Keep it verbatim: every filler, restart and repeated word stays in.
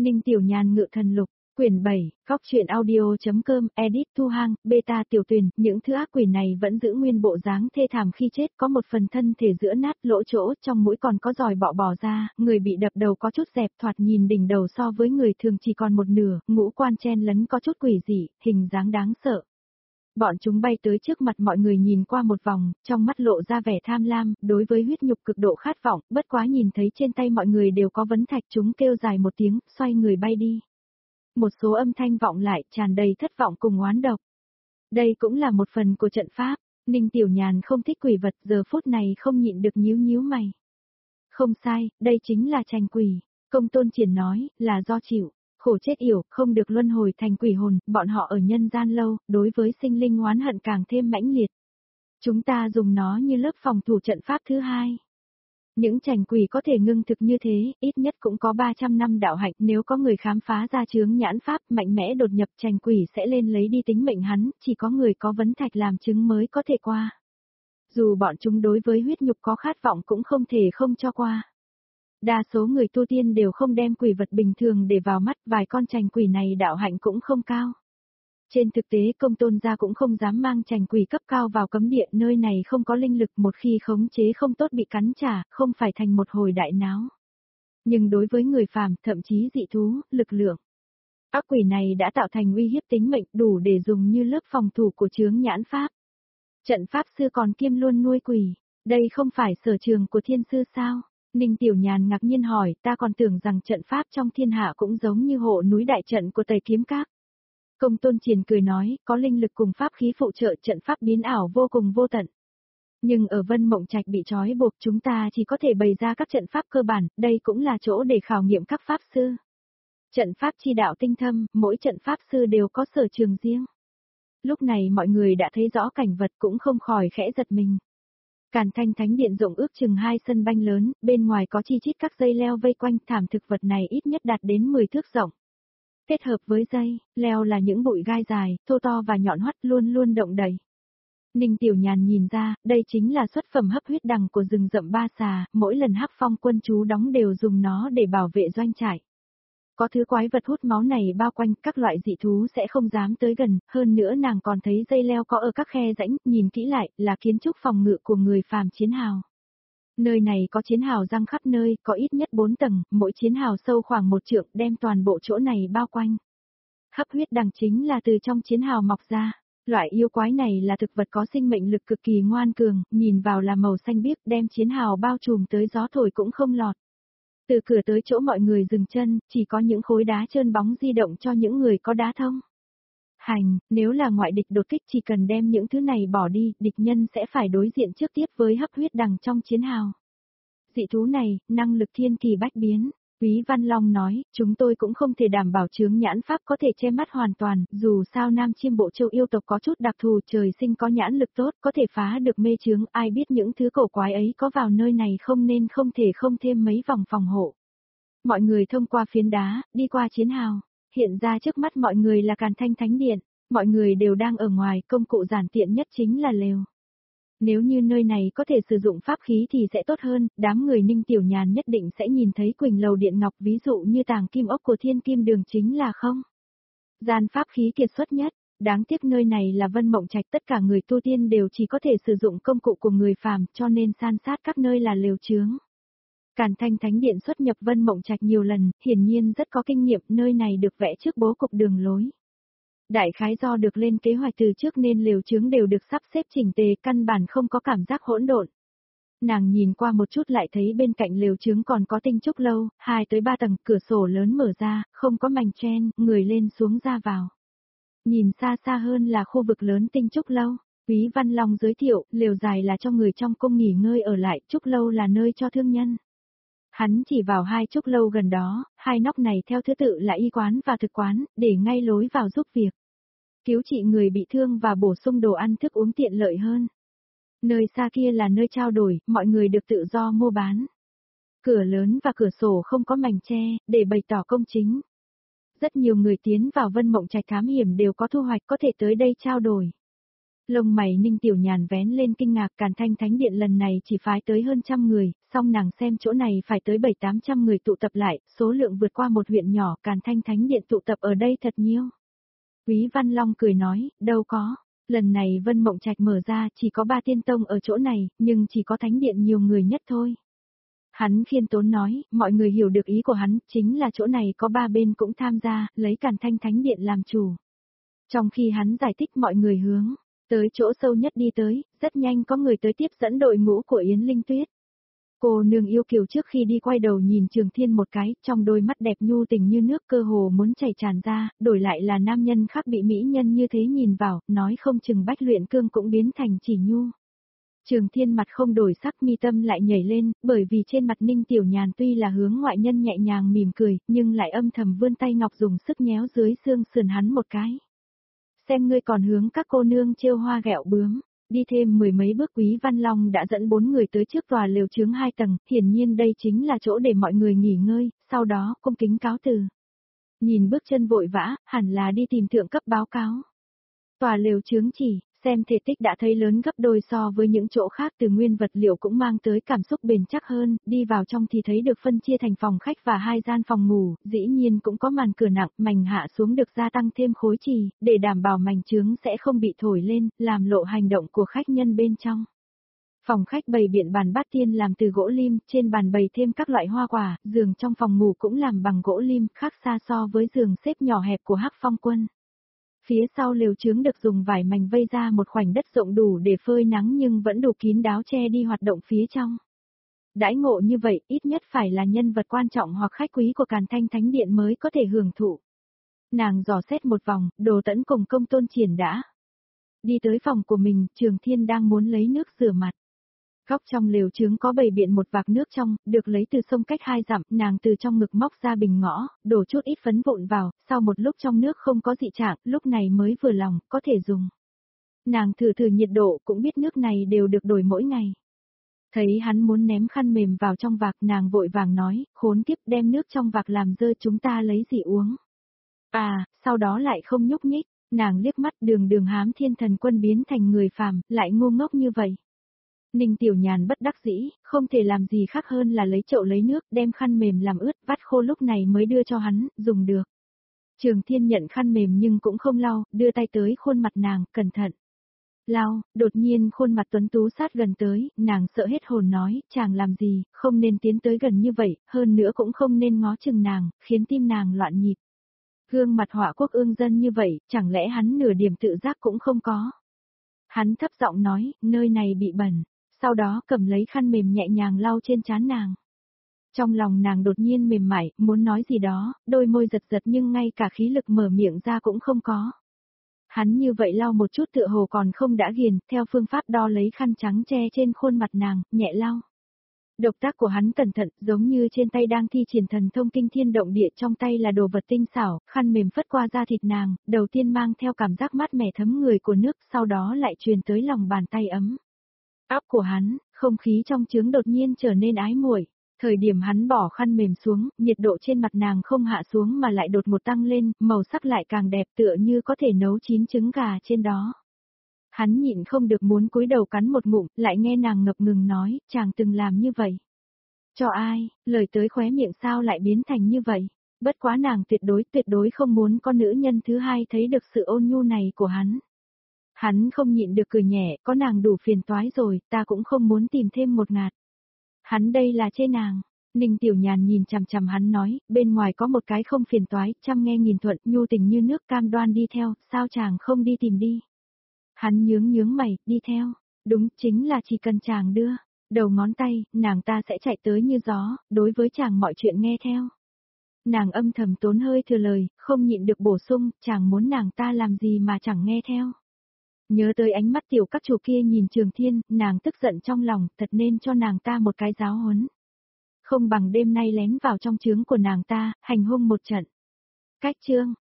Ninh Tiểu Nhàn ngự thần lục, quyển bảy, góc truyện audio.com, edit Thu Hang, beta Tiểu Tuyền, những thứ ác quỷ này vẫn giữ nguyên bộ dáng thê thảm khi chết, có một phần thân thể giữa nát lỗ chỗ, trong mũi còn có giòi bọ bò ra, người bị đập đầu có chút dẹp, thoạt nhìn đỉnh đầu so với người thường chỉ còn một nửa, ngũ quan chen lấn có chút quỷ dị, hình dáng đáng sợ. Bọn chúng bay tới trước mặt mọi người nhìn qua một vòng, trong mắt lộ ra vẻ tham lam, đối với huyết nhục cực độ khát vọng, bất quá nhìn thấy trên tay mọi người đều có vấn thạch, chúng kêu dài một tiếng, xoay người bay đi. Một số âm thanh vọng lại, tràn đầy thất vọng cùng oán độc. Đây cũng là một phần của trận pháp, Ninh Tiểu Nhàn không thích quỷ vật, giờ phút này không nhịn được nhíu nhíu mày. Không sai, đây chính là tranh quỷ, Công Tôn Triển nói, là do chịu khổ chết yểu, không được luân hồi thành quỷ hồn, bọn họ ở nhân gian lâu, đối với sinh linh oán hận càng thêm mãnh liệt. Chúng ta dùng nó như lớp phòng thủ trận pháp thứ hai. Những chành quỷ có thể ngưng thực như thế, ít nhất cũng có ba trăm năm đạo hạnh, nếu có người khám phá ra chướng nhãn pháp mạnh mẽ đột nhập chành quỷ sẽ lên lấy đi tính mệnh hắn, chỉ có người có vấn thạch làm chứng mới có thể qua. Dù bọn chúng đối với huyết nhục có khát vọng cũng không thể không cho qua. Đa số người tu tiên đều không đem quỷ vật bình thường để vào mắt, vài con chành quỷ này đạo hạnh cũng không cao. Trên thực tế Công Tôn gia cũng không dám mang chành quỷ cấp cao vào cấm địa, nơi này không có linh lực, một khi khống chế không tốt bị cắn trả, không phải thành một hồi đại náo. Nhưng đối với người phàm, thậm chí dị thú, lực lượng, ác quỷ này đã tạo thành uy hiếp tính mệnh, đủ để dùng như lớp phòng thủ của chướng nhãn pháp. Trận pháp sư còn kiêm luôn nuôi quỷ, đây không phải sở trường của thiên sư sao? Ninh Tiểu Nhàn ngạc nhiên hỏi, ta còn tưởng rằng trận pháp trong thiên hạ cũng giống như hộ núi đại trận của Tây Kiếm Các. Công Tôn Triển cười nói, có linh lực cùng pháp khí phụ trợ, trận pháp biến ảo vô cùng vô tận. Nhưng ở Vân Mộng Trạch bị trói buộc, chúng ta chỉ có thể bày ra các trận pháp cơ bản, đây cũng là chỗ để khảo nghiệm các pháp sư. Trận pháp chi đạo tinh thâm, mỗi trận pháp sư đều có sở trường riêng. Lúc này mọi người đã thấy rõ cảnh vật cũng không khỏi khẽ giật mình. Càn Thanh Thánh Điện rộng ước chừng hai sân banh lớn, bên ngoài có chi chít các dây leo vây quanh, thảm thực vật này ít nhất đạt đến mười thước rộng. Kết hợp với dây, leo là những bụi gai dài, thô to và nhọn hoắt luôn luôn động đậy. Ninh Tiểu Nhàn nhìn ra, đây chính là xuất phẩm hấp huyết đằng của rừng rậm Ba Xà, mỗi lần Hắc Phong quân chú đóng đều dùng nó để bảo vệ doanh trại. Có thứ quái vật hút máu này bao quanh, các loại dị thú sẽ không dám tới gần, hơn nữa nàng còn thấy dây leo có ở các khe rãnh, nhìn kỹ lại, là kiến trúc phòng ngự của người phàm chiến hào. Nơi này có chiến hào răng khắp nơi, có ít nhất bốn tầng, mỗi chiến hào sâu khoảng một trượng, đem toàn bộ chỗ này bao quanh. Hấp huyết đằng chính là từ trong chiến hào mọc ra. Loại yêu quái này là thực vật có sinh mệnh lực cực kỳ ngoan cường, nhìn vào là màu xanh biếc, đem chiến hào bao trùm tới gió thổi cũng không lọt. Từ cửa tới chỗ mọi người dừng chân, chỉ có những khối đá trơn bóng di động cho những người có đá thông. Hành, nếu là ngoại địch đột kích chỉ cần đem những thứ này bỏ đi, địch nhân sẽ phải đối diện trước tiếp với hấp huyết đằng trong chiến hào. Dị thú này, năng lực thiên kỳ bách biến. Quý Văn Long nói, chúng tôi cũng không thể đảm bảo chướng nhãn pháp có thể che mắt hoàn toàn, dù sao Nam Chiêm Bộ Châu yêu tộc có chút đặc thù, trời sinh có nhãn lực tốt, có thể phá được mê chướng, ai biết những thứ cổ quái ấy có vào nơi này không, nên không thể không thêm mấy vòng phòng hộ. Mọi người thông qua phiến đá, đi qua chiến hào, hiện ra trước mắt mọi người là Càn Thanh Thánh Điện, mọi người đều đang ở ngoài, công cụ giản tiện nhất chính là lều. Nếu như nơi này có thể sử dụng pháp khí thì sẽ tốt hơn, đám người Ninh Tiểu Nhàn nhất định sẽ nhìn thấy Quỳnh Lầu Điện Ngọc, ví dụ như tàng kim ốc của Thiên Kim Đường chính là không. Gian pháp khí kiệt xuất nhất, đáng tiếc nơi này là Vân Mộng Trạch, tất cả người tu tiên đều chỉ có thể sử dụng công cụ của người phàm, cho nên san sát các nơi là lều chướng. Càn Thanh Thánh Điện xuất nhập Vân Mộng Trạch nhiều lần, hiển nhiên rất có kinh nghiệm, nơi này được vẽ trước bố cục đường lối. Đại khái do được lên kế hoạch từ trước nên lều chướng đều được sắp xếp chỉnh tề, căn bản không có cảm giác hỗn độn. Nàng nhìn qua một chút lại thấy bên cạnh lều chướng còn có tinh trúc lâu, hai tới ba tầng, cửa sổ lớn mở ra, không có mảnh chen, người lên xuống ra vào. Nhìn xa xa hơn là khu vực lớn tinh trúc lâu. Quý Văn Long giới thiệu, lều dài là cho người trong cung nghỉ ngơi ở lại, trúc lâu là nơi cho thương nhân. Hắn chỉ vào hai trúc lâu gần đó, hai nóc này theo thứ tự là y quán và thực quán, để ngay lối vào giúp việc. Cứu trị người bị thương và bổ sung đồ ăn thức uống tiện lợi hơn. Nơi xa kia là nơi trao đổi, mọi người được tự do mua bán. Cửa lớn và cửa sổ không có mảnh che, để bày tỏ công chính. Rất nhiều người tiến vào Vân Mộng Trạch thám hiểm đều có thu hoạch, có thể tới đây trao đổi. Lông mày Ninh Tiểu Nhàn vén lên kinh ngạc, Càn Thanh Thánh Điện lần này chỉ phái tới hơn trăm người, song nàng xem chỗ này phải tới bảy tám trăm người tụ tập lại, số lượng vượt qua một huyện nhỏ, Càn Thanh Thánh Điện tụ tập ở đây thật nhiều. Quý Văn Long cười nói, đâu có, lần này Vân Mộng Trạch mở ra chỉ có ba tiên tông ở chỗ này, nhưng chỉ có Thánh Điện nhiều người nhất thôi. Hắn khiêm tốn nói, mọi người hiểu được ý của hắn, chính là chỗ này có ba bên cũng tham gia, lấy Càn Thanh Thánh Điện làm chủ. Trong khi hắn giải thích mọi người hướng tới chỗ sâu nhất đi tới, rất nhanh có người tới tiếp dẫn đội ngũ của Yến Linh Tuyết. Cô nương yêu kiều trước khi đi quay đầu nhìn Trường Thiên một cái, trong đôi mắt đẹp nhu tình như nước cơ hồ muốn chảy tràn ra, đổi lại là nam nhân khác bị mỹ nhân như thế nhìn vào, nói không chừng Bách Luyện Cương cũng biến thành chỉ nhu. Trường Thiên mặt không đổi sắc, mi tâm lại nhảy lên, bởi vì trên mặt Ninh Tiểu Nhàn tuy là hướng ngoại nhân nhẹ nhàng mỉm cười, nhưng lại âm thầm vươn tay ngọc dùng sức nhéo dưới xương sườn hắn một cái. Xem ngươi còn hướng các cô nương trêu hoa ghẹo bướm. Đi thêm mười mấy bước Quý Văn Long đã dẫn bốn người tới trước tòa lều chướng hai tầng, hiển nhiên đây chính là chỗ để mọi người nghỉ ngơi, sau đó cung kính cáo từ. Nhìn bước chân vội vã, hẳn là đi tìm thượng cấp báo cáo. Tòa lều chướng chỉ, xem thể tích đã thấy lớn gấp đôi so với những chỗ khác, từ nguyên vật liệu cũng mang tới cảm xúc bền chắc hơn, đi vào trong thì thấy được phân chia thành phòng khách và hai gian phòng ngủ, dĩ nhiên cũng có màn cửa nặng, mảnh hạ xuống được gia tăng thêm khối trì, để đảm bảo mảnh chướng sẽ không bị thổi lên, làm lộ hành động của khách nhân bên trong. Phòng khách bày biện bàn bát tiên làm từ gỗ lim, trên bàn bày thêm các loại hoa quả, giường trong phòng ngủ cũng làm bằng gỗ lim, khác xa so với giường xếp nhỏ hẹp của Hắc Phong Quân. Phía sau lều chướng được dùng vải mảnh vây ra một khoảnh đất rộng đủ để phơi nắng nhưng vẫn đủ kín đáo che đi hoạt động phía trong. Đãi ngộ như vậy, ít nhất phải là nhân vật quan trọng hoặc khách quý của Càn Thanh Thánh Điện mới có thể hưởng thụ. Nàng dò xét một vòng, Đồ Tẫn cùng Công Tôn Triển đã đi tới phòng của mình, Trường Thiên đang muốn lấy nước rửa mặt. Góc trong lều chướng có bày biện một vạc nước trong, được lấy từ sông cách hai dặm, nàng từ trong ngực móc ra bình ngõ, đổ chút ít phấn vụn vào, sau một lúc trong nước không có dị trạng, lúc này mới vừa lòng, có thể dùng. Nàng thử thử nhiệt độ, cũng biết nước này đều được đổi mỗi ngày. Thấy hắn muốn ném khăn mềm vào trong vạc, nàng vội vàng nói, khốn kiếp, đem nước trong vạc làm rơi, chúng ta lấy gì uống. À, sau đó lại không nhúc nhích, nàng liếc mắt, đường đường Hám Thiên Thần Quân biến thành người phàm, lại ngu ngốc như vậy. Ninh Tiểu Nhàn bất đắc dĩ, không thể làm gì khác hơn là lấy chậu lấy nước, đem khăn mềm làm ướt, vắt khô lúc này mới đưa cho hắn, dùng được. Trường Thiên nhận khăn mềm nhưng cũng không lau, đưa tay tới khuôn mặt nàng, cẩn thận. Lau, đột nhiên khuôn mặt tuấn tú sát gần tới, nàng sợ hết hồn nói, chàng làm gì, không nên tiến tới gần như vậy, hơn nữa cũng không nên ngó chừng nàng, khiến tim nàng loạn nhịp. Gương mặt họa quốc ương dân như vậy, chẳng lẽ hắn nửa điểm tự giác cũng không có. Hắn thấp giọng nói, nơi này bị bẩn. Sau đó cầm lấy khăn mềm nhẹ nhàng lau trên trán nàng. Trong lòng nàng đột nhiên mềm mại, muốn nói gì đó, đôi môi giật giật nhưng ngay cả khí lực mở miệng ra cũng không có. Hắn như vậy lau một chút tựa hồ còn không đã ghiền, theo phương pháp đo lấy khăn trắng che trên khuôn mặt nàng, nhẹ lau. Động tác của hắn cẩn thận, giống như trên tay đang thi triển thần thông kinh thiên động địa, trong tay là đồ vật tinh xảo, khăn mềm phất qua da thịt nàng, đầu tiên mang theo cảm giác mát mẻ thấm người của nước, sau đó lại truyền tới lòng bàn tay ấm. Óc của hắn, không khí trong trướng đột nhiên trở nên ái muội. Thời điểm hắn bỏ khăn mềm xuống, nhiệt độ trên mặt nàng không hạ xuống mà lại đột một tăng lên, màu sắc lại càng đẹp tựa như có thể nấu chín trứng gà trên đó. Hắn nhịn không được muốn cúi đầu cắn một ngụm, lại nghe nàng ngập ngừng nói, chàng từng làm như vậy. Cho ai, lời tới khóe miệng sao lại biến thành như vậy. Bất quá nàng tuyệt đối tuyệt đối không muốn con nữ nhân thứ hai thấy được sự ôn nhu này của hắn. Hắn không nhịn được cười nhẹ, có nàng đủ phiền toái rồi, ta cũng không muốn tìm thêm một ngạt. Hắn đây là chê nàng. Ninh Tiểu Nhàn nhìn chằm chằm hắn nói, bên ngoài có một cái không phiền toái, chăm nghe nghìn thuận, nhu tình như nước, cam đoan đi theo, sao chàng không đi tìm đi. Hắn nhướng nhướng mày, đi theo, đúng chính là chỉ cần chàng đưa, đầu ngón tay, nàng ta sẽ chạy tới như gió, đối với chàng mọi chuyện nghe theo. Nàng âm thầm tốn hơi thừa lời, không nhịn được bổ sung, chàng muốn nàng ta làm gì mà chẳng nghe theo. Nhớ tới ánh mắt tiểu các chủ kia nhìn Trường Thiên, nàng tức giận trong lòng, thật nên cho nàng ta một cái giáo huấn. Không bằng đêm nay lén vào trong trướng của nàng ta, hành hung một trận. Cách chương